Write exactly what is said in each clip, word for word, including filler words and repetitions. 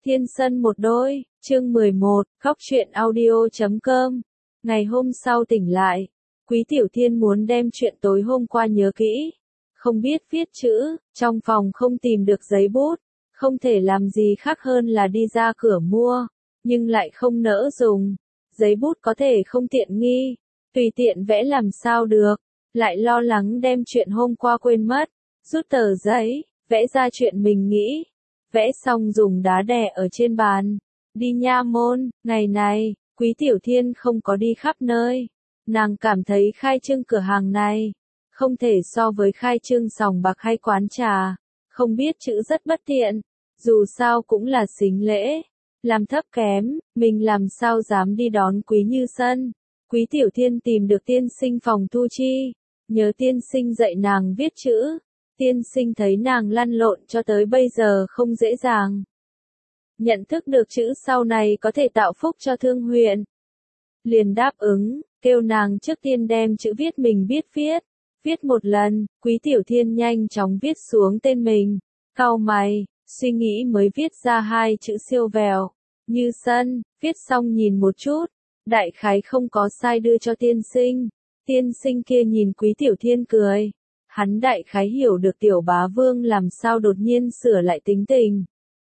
Thiên Sân một đôi, chương mười một, khóc chuyện audio chấm com. Ngày hôm sau tỉnh lại, Quý Tiểu Thiên muốn đem chuyện tối hôm qua nhớ kỹ. Không biết viết chữ, trong phòng không tìm được giấy bút, không thể làm gì khác hơn là đi ra cửa mua, nhưng lại không nỡ dùng. Giấy bút có thể không tiện nghi, tùy tiện vẽ làm sao được, lại lo lắng đem chuyện hôm qua quên mất, rút tờ giấy, vẽ ra chuyện mình nghĩ. Vẽ xong dùng đá đè ở trên bàn. Đi nha môn, ngày này, Quý Tiểu Thiên không có đi khắp nơi. Nàng cảm thấy khai trương cửa hàng này, không thể so với khai trương sòng bạc hay quán trà. Không biết chữ rất bất tiện, dù sao cũng là xính lễ. Làm thấp kém, mình làm sao dám đi đón Quý Như Sân. Quý Tiểu Thiên tìm được tiên sinh phòng thu chi. Nhớ tiên sinh dạy nàng viết chữ. Tiên sinh thấy nàng lăn lộn cho tới bây giờ không dễ dàng. Nhận thức được chữ sau này có thể tạo phúc cho thương huyện. Liền đáp ứng, kêu nàng trước tiên đem chữ viết mình biết viết. Viết một lần, Quý Tiểu Thiên nhanh chóng viết xuống tên mình. Cau mày, suy nghĩ mới viết ra hai chữ siêu vẹo. Như Sân, viết xong nhìn một chút. Đại khái không có sai đưa cho tiên sinh. Tiên sinh kia nhìn Quý Tiểu Thiên cười. Hắn đại khái hiểu được tiểu bá vương làm sao đột nhiên sửa lại tính tình.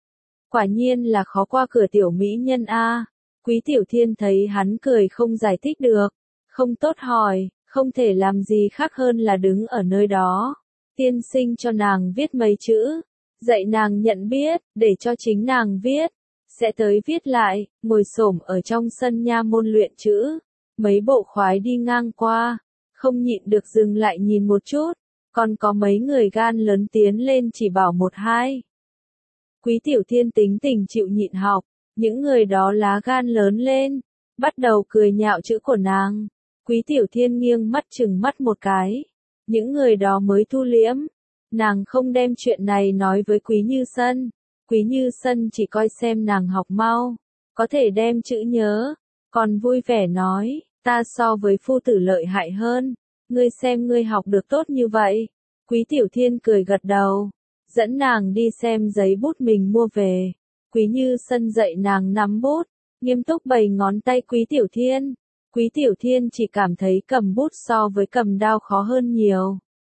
Quả nhiên là khó qua cửa tiểu mỹ nhân a. Quý Tiểu Thiên thấy hắn cười không giải thích được, không tốt hỏi, không thể làm gì khác hơn là đứng ở nơi đó. Tiên sinh cho nàng viết mấy chữ, dạy nàng nhận biết, để cho chính nàng viết, sẽ tới viết lại, ngồi xổm ở trong sân nha môn luyện chữ. Mấy bộ khoái đi ngang qua, không nhịn được dừng lại nhìn một chút. Còn có mấy người gan lớn tiến lên chỉ bảo một hai. Quý Tiểu Thiên tính tình chịu nhịn học, những người đó lá gan lớn lên, bắt đầu cười nhạo chữ của nàng. Quý Tiểu Thiên nghiêng mắt chừng mắt một cái, những người đó mới thu liễm. Nàng không đem chuyện này nói với Quý Như Sân, Quý Như Sân chỉ coi xem nàng học mau, có thể đem chữ nhớ, còn vui vẻ nói, ta so với phu tử lợi hại hơn. Ngươi xem ngươi học được tốt như vậy. Quý Tiểu Thiên cười gật đầu, dẫn nàng đi xem giấy bút mình mua về. Quý Như Sân dạy nàng nắm bút, nghiêm túc bày ngón tay Quý Tiểu Thiên. Quý Tiểu Thiên chỉ cảm thấy cầm bút so với cầm đao khó hơn nhiều.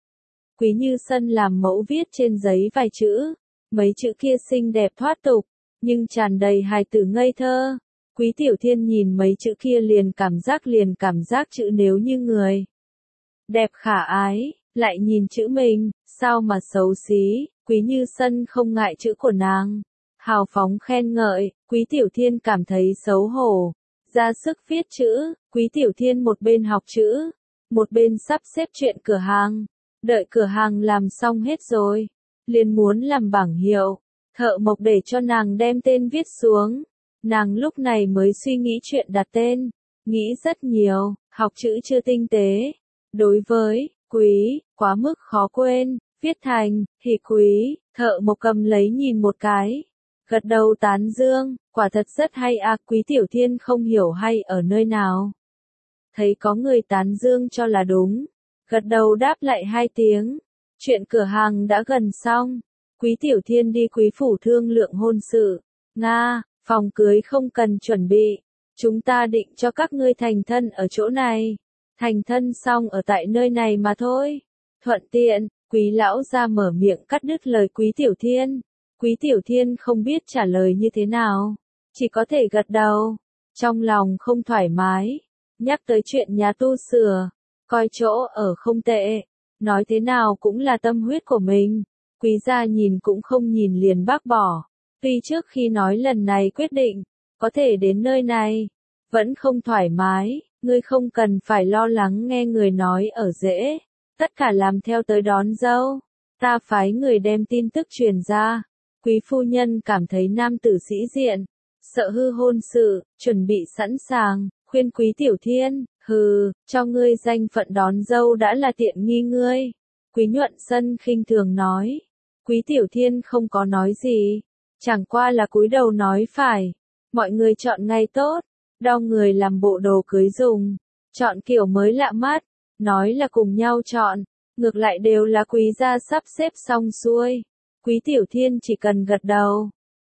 Quý Như Sân làm mẫu viết trên giấy vài chữ, mấy chữ kia xinh đẹp thoát tục, nhưng tràn đầy hài tử ngây thơ. Quý Tiểu Thiên nhìn mấy chữ kia liền cảm giác liền cảm giác chữ nếu như người đẹp khả ái, lại nhìn chữ mình, sao mà xấu xí. Quý Như Sân không ngại chữ của nàng, hào phóng khen ngợi. Quý Tiểu Thiên cảm thấy xấu hổ, ra sức viết chữ. Quý Tiểu Thiên một bên học chữ, một bên sắp xếp chuyện cửa hàng. Đợi cửa hàng làm xong hết rồi, liền muốn làm bảng hiệu, thợ mộc để cho nàng đem tên viết xuống. Nàng lúc này mới suy nghĩ chuyện đặt tên, nghĩ rất nhiều, học chữ chưa tinh tế. Đối với Quý, quá mức khó quên, viết thành, thì Quý, thợ mộc cầm lấy nhìn một cái. Gật đầu tán dương, quả thật rất hay à. Quý Tiểu Thiên không hiểu hay ở nơi nào. Thấy có người tán dương cho là đúng. Gật đầu đáp lại hai tiếng. Chuyện cửa hàng đã gần xong. Quý Tiểu Thiên đi Quý phủ thương lượng hôn sự. Nga, phòng cưới không cần chuẩn bị. Chúng ta định cho các ngươi thành thân ở chỗ này. Thành thân xong ở tại nơi này mà thôi. Thuận tiện, Quý lão ra mở miệng cắt đứt lời Quý Tiểu Thiên. Quý Tiểu Thiên không biết trả lời như thế nào, chỉ có thể gật đầu. Trong lòng không thoải mái, nhắc tới chuyện nhà tu sửa, coi chỗ ở không tệ, nói thế nào cũng là tâm huyết của mình. Quý gia nhìn cũng không nhìn liền bác bỏ. Tuy trước khi nói lần này quyết định, có thể đến nơi này, vẫn không thoải mái. Ngươi không cần phải lo lắng nghe người nói ở dễ, tất cả làm theo tới đón dâu. Ta phái người đem tin tức truyền ra. Quý phu nhân cảm thấy nam tử sĩ diện, sợ hư hôn sự, chuẩn bị sẵn sàng, khuyên Quý Tiểu Thiên, hừ, cho ngươi danh phận đón dâu đã là tiện nghi ngươi. Quý Nhuận Sân khinh thường nói. Quý Tiểu Thiên không có nói gì, chẳng qua là cúi đầu nói phải. Mọi người chọn ngày tốt. Đau người làm bộ đồ cưới dùng, chọn kiểu mới lạ mắt, nói là cùng nhau chọn, ngược lại đều là Quý gia sắp xếp xong xuôi. Quý Tiểu Thiên chỉ cần gật đầu,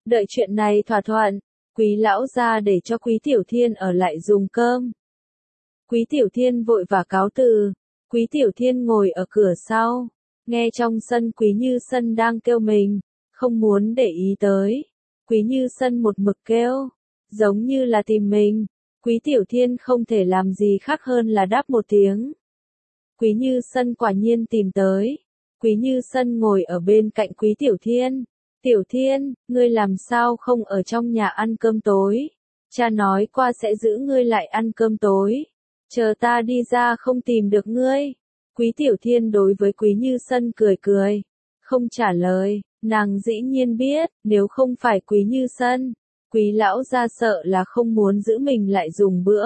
Đợi chuyện này thỏa thuận, Quý lão ra để cho Quý Tiểu Thiên ở lại dùng cơm. Quý Tiểu Thiên vội và cáo từ. Quý Tiểu Thiên ngồi ở cửa sau, nghe trong sân Quý Như Sân đang kêu mình, không muốn để ý tới. Quý Như Sân một mực kêu, giống như là tìm mình. Quý Tiểu Thiên không thể làm gì khác hơn là đáp một tiếng. Quý Như Sân quả nhiên tìm tới. Quý Như Sân ngồi ở bên cạnh Quý Tiểu Thiên. Tiểu Thiên, ngươi làm sao không ở trong nhà ăn cơm tối? Cha nói qua sẽ giữ ngươi lại ăn cơm tối. Chờ ta đi ra không tìm được ngươi. Quý Tiểu Thiên đối với Quý Như Sân cười cười, không trả lời. Nàng dĩ nhiên biết, nếu không phải Quý Như Sân, Quý lão gia sợ là không muốn giữ mình lại dùng bữa.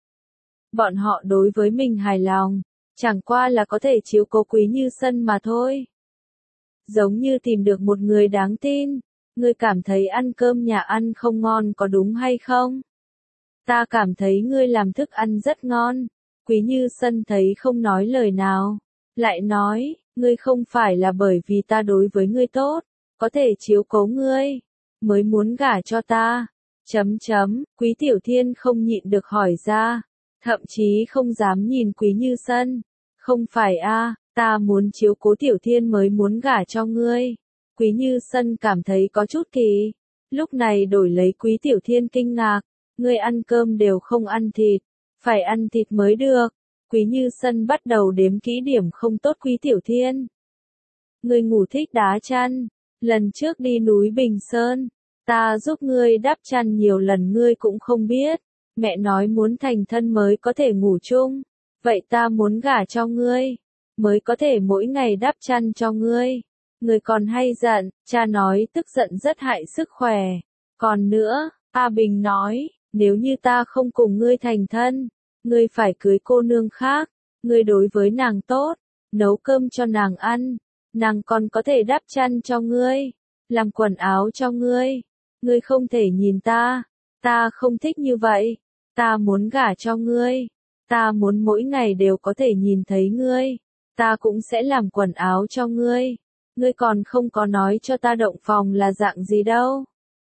Bọn họ đối với mình hài lòng, chẳng qua là có thể chiếu cố Quý Như Sân mà thôi. Giống như tìm được một người đáng tin. Ngươi cảm thấy ăn cơm nhà ăn không ngon có đúng hay không? Ta cảm thấy ngươi làm thức ăn rất ngon. Quý Như Sân thấy không nói lời nào, lại nói, ngươi không phải là bởi vì ta đối với ngươi tốt, có thể chiếu cố ngươi, mới muốn gả cho ta. Chấm chấm, Quý Tiểu Thiên không nhịn được hỏi ra, thậm chí không dám nhìn Quý Như Sân. Không phải a, ta muốn chiếu cố Tiểu Thiên mới muốn gả cho ngươi. Quý Như Sân cảm thấy có chút kỳ. Lúc này đổi lấy Quý Tiểu Thiên kinh ngạc, ngươi ăn cơm đều không ăn thịt, phải ăn thịt mới được. Quý Như Sân bắt đầu đếm kỹ điểm không tốt Quý Tiểu Thiên. Ngươi ngủ thích đá chăn, lần trước đi núi Bình Sơn, ta giúp ngươi đắp chăn nhiều lần ngươi cũng không biết. Mẹ nói muốn thành thân mới có thể ngủ chung, vậy ta muốn gả cho ngươi, mới có thể mỗi ngày đắp chăn cho ngươi. Ngươi còn hay giận, cha nói tức giận rất hại sức khỏe. Còn nữa, A Bình nói, nếu như ta không cùng ngươi thành thân, ngươi phải cưới cô nương khác, ngươi đối với nàng tốt, nấu cơm cho nàng ăn, nàng còn có thể đắp chăn cho ngươi, làm quần áo cho ngươi. Ngươi không thể nhìn ta, ta không thích như vậy, ta muốn gả cho ngươi, ta muốn mỗi ngày đều có thể nhìn thấy ngươi, ta cũng sẽ làm quần áo cho ngươi. Ngươi còn không có nói cho ta động phòng là dạng gì đâu.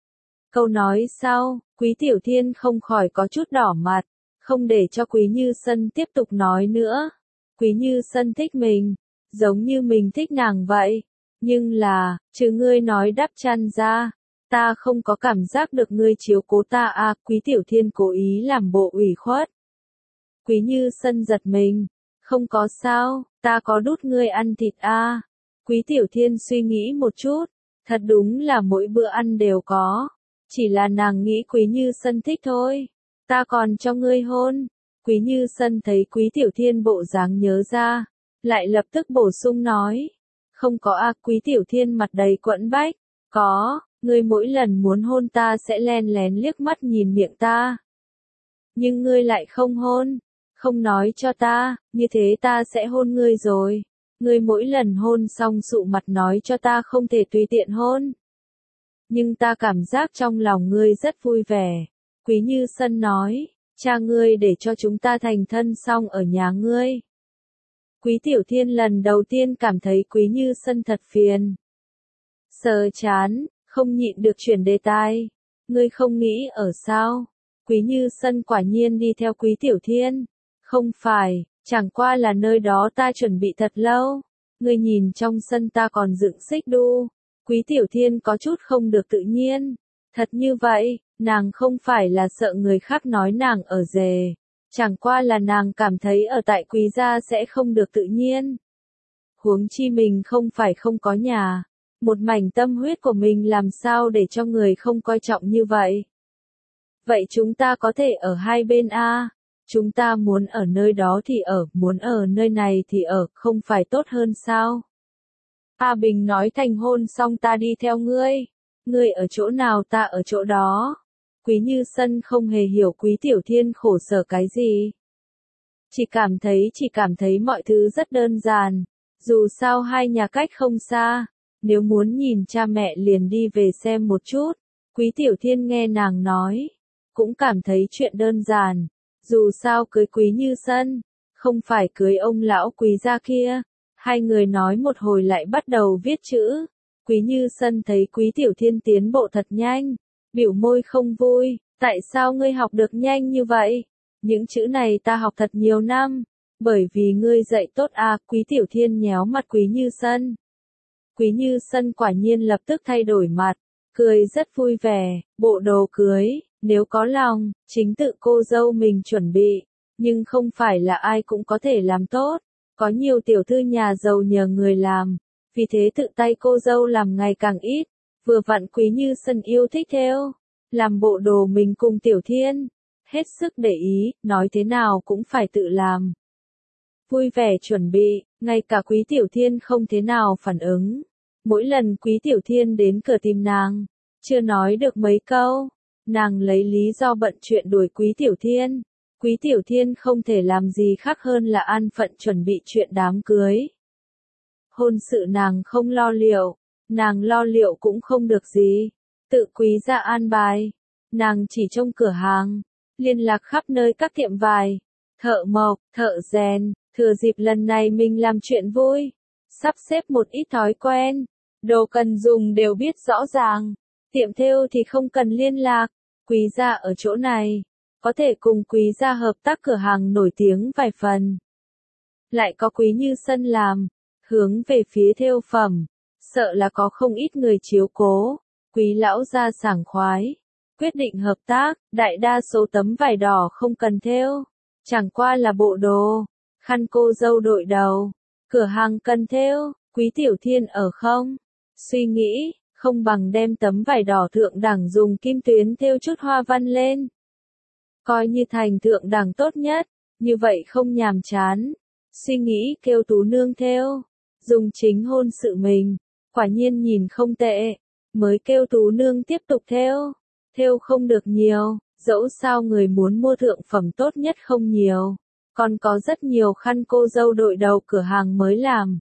Câu nói sau, Quý Tiểu Thiên không khỏi có chút đỏ mặt, không để cho Quý Như Sân tiếp tục nói nữa. Quý Như Sân thích mình, giống như mình thích nàng vậy. Nhưng là, trừ ngươi nói đắp chăn ra, ta không có cảm giác được ngươi chiếu cố ta à. Quý Tiểu Thiên cố ý làm bộ ủy khuất. Quý Như Sân giật mình, không có sao, ta có đút ngươi ăn thịt à. Quý Tiểu Thiên suy nghĩ một chút, thật đúng là mỗi bữa ăn đều có, chỉ là nàng nghĩ Quý Như Sân thích thôi. Ta còn cho ngươi hôn. Quý Như Sân thấy Quý Tiểu Thiên bộ dáng nhớ ra, lại lập tức bổ sung nói, không có à. Quý Tiểu Thiên mặt đầy quẫn bách, có, ngươi mỗi lần muốn hôn ta sẽ len lén liếc mắt nhìn miệng ta. Nhưng ngươi lại không hôn, không nói cho ta, như thế ta sẽ hôn ngươi rồi. Ngươi mỗi lần hôn xong sụ mặt nói cho ta không thể tùy tiện hôn. Nhưng ta cảm giác trong lòng ngươi rất vui vẻ. Quý Như Sân nói, cha ngươi để cho chúng ta thành thân xong ở nhà ngươi. Quý Tiểu Thiên lần đầu tiên cảm thấy Quý Như Sân thật phiền. Sờ chán, không nhịn được chuyển đề tài. Ngươi không nghĩ ở sao? Quý Như Sân quả nhiên đi theo Quý Tiểu Thiên. Không phải, chẳng qua là nơi đó ta chuẩn bị thật lâu. Ngươi nhìn trong sân ta còn dựng xích đu. Quý Tiểu Thiên có chút không được tự nhiên. Thật như vậy, nàng không phải là sợ người khác nói nàng ở rề. Chẳng qua là nàng cảm thấy ở tại Quý gia sẽ không được tự nhiên. Huống chi mình không phải không có nhà. Một mảnh tâm huyết của mình làm sao để cho người không coi trọng như vậy. Vậy chúng ta có thể ở hai bên a. Chúng ta muốn ở nơi đó thì ở, muốn ở nơi này thì ở, không phải tốt hơn sao? A Bình nói thành hôn xong ta đi theo ngươi. Ngươi ở chỗ nào ta ở chỗ đó. Quý Như Sân không hề hiểu Quý Tiểu Thiên khổ sở cái gì. Chỉ cảm thấy chỉ cảm thấy mọi thứ rất đơn giản. Dù sao hai nhà cách không xa. Nếu muốn nhìn cha mẹ liền đi về xem một chút. Quý Tiểu Thiên nghe nàng nói. Cũng cảm thấy chuyện đơn giản. Dù sao cưới Quý Như Sân. Không phải cưới ông lão Quý gia kia. Hai người nói một hồi lại bắt đầu viết chữ. Quý Như Sân thấy Quý Tiểu Thiên tiến bộ thật nhanh, biểu môi không vui, tại sao ngươi học được nhanh như vậy? Những chữ này ta học thật nhiều năm, bởi vì ngươi dạy tốt à, Quý Tiểu Thiên nhéo mặt Quý Như Sân. Quý Như Sân quả nhiên lập tức thay đổi mặt, cười rất vui vẻ, bộ đồ cưới, nếu có lòng, chính tự cô dâu mình chuẩn bị, nhưng không phải là ai cũng có thể làm tốt, có nhiều tiểu thư nhà giàu nhờ người làm, vì thế tự tay cô dâu làm ngày càng ít, vừa vặn Quý Như Sân yêu thích thêu, làm bộ đồ mình cùng Tiểu Thiên, hết sức để ý, nói thế nào cũng phải tự làm. Vui vẻ chuẩn bị, ngay cả Quý Tiểu Thiên không thế nào phản ứng. Mỗi lần Quý Tiểu Thiên đến cửa tìm nàng, chưa nói được mấy câu, nàng lấy lý do bận chuyện đuổi Quý Tiểu Thiên. Quý Tiểu Thiên không thể làm gì khác hơn là an phận chuẩn bị chuyện đám cưới. Hôn sự nàng không lo liệu, nàng lo liệu cũng không được gì, tự Quý gia an bài. Nàng chỉ trông cửa hàng, liên lạc khắp nơi các tiệm vải, thợ mộc, thợ rèn, thừa dịp lần này mình làm chuyện vui, sắp xếp một ít thói quen, đồ cần dùng đều biết rõ ràng, tiệm thêu thì không cần liên lạc, Quý gia ở chỗ này, có thể cùng Quý gia hợp tác cửa hàng nổi tiếng vài phần. Lại có Quý Như Sân làm, hướng về phía thêu phẩm, sợ là có không ít người chiếu cố, Quý lão gia sảng khoái, quyết định hợp tác, đại đa số tấm vải đỏ không cần thêu, chẳng qua là bộ đồ, khăn cô dâu đội đầu, cửa hàng cần thêu, Quý Tiểu Thiên ở không? Suy nghĩ, không bằng đem tấm vải đỏ thượng đẳng dùng kim tuyến thêu chút hoa văn lên. Coi như thành thượng đẳng tốt nhất, như vậy không nhàm chán. Suy nghĩ kêu Tú Nương thêu, dùng chính hôn sự mình, quả nhiên nhìn không tệ, mới kêu Tú Nương tiếp tục thêu. Thêu không được nhiều, dẫu sao người muốn mua thượng phẩm tốt nhất không nhiều, còn có rất nhiều khăn cô dâu đội đầu cửa hàng mới làm.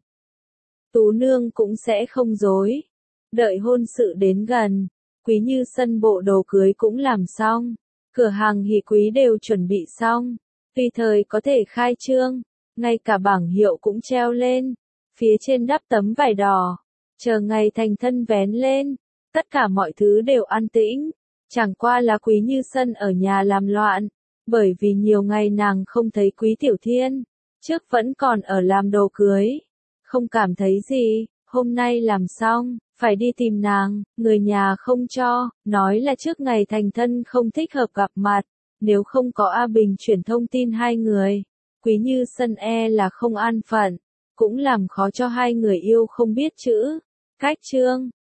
Tú Nương cũng sẽ không dối. Đợi hôn sự đến gần, Quý Như Sân bộ đồ cưới cũng làm xong, cửa hàng hỷ quý đều chuẩn bị xong, tùy thời có thể khai trương, ngay cả bảng hiệu cũng treo lên, phía trên đắp tấm vải đỏ, chờ ngày thành thân vén lên, tất cả mọi thứ đều an tĩnh, chẳng qua là Quý Như Sân ở nhà làm loạn, bởi vì nhiều ngày nàng không thấy Quý Tiểu Thiên, trước vẫn còn ở làm đồ cưới, không cảm thấy gì, hôm nay làm xong, phải đi tìm nàng, người nhà không cho, nói là trước ngày thành thân không thích hợp gặp mặt, nếu không có A Bình chuyển thông tin hai người, Quý Như Sân e là không an phận, cũng làm khó cho hai người yêu không biết chữ. Cách chương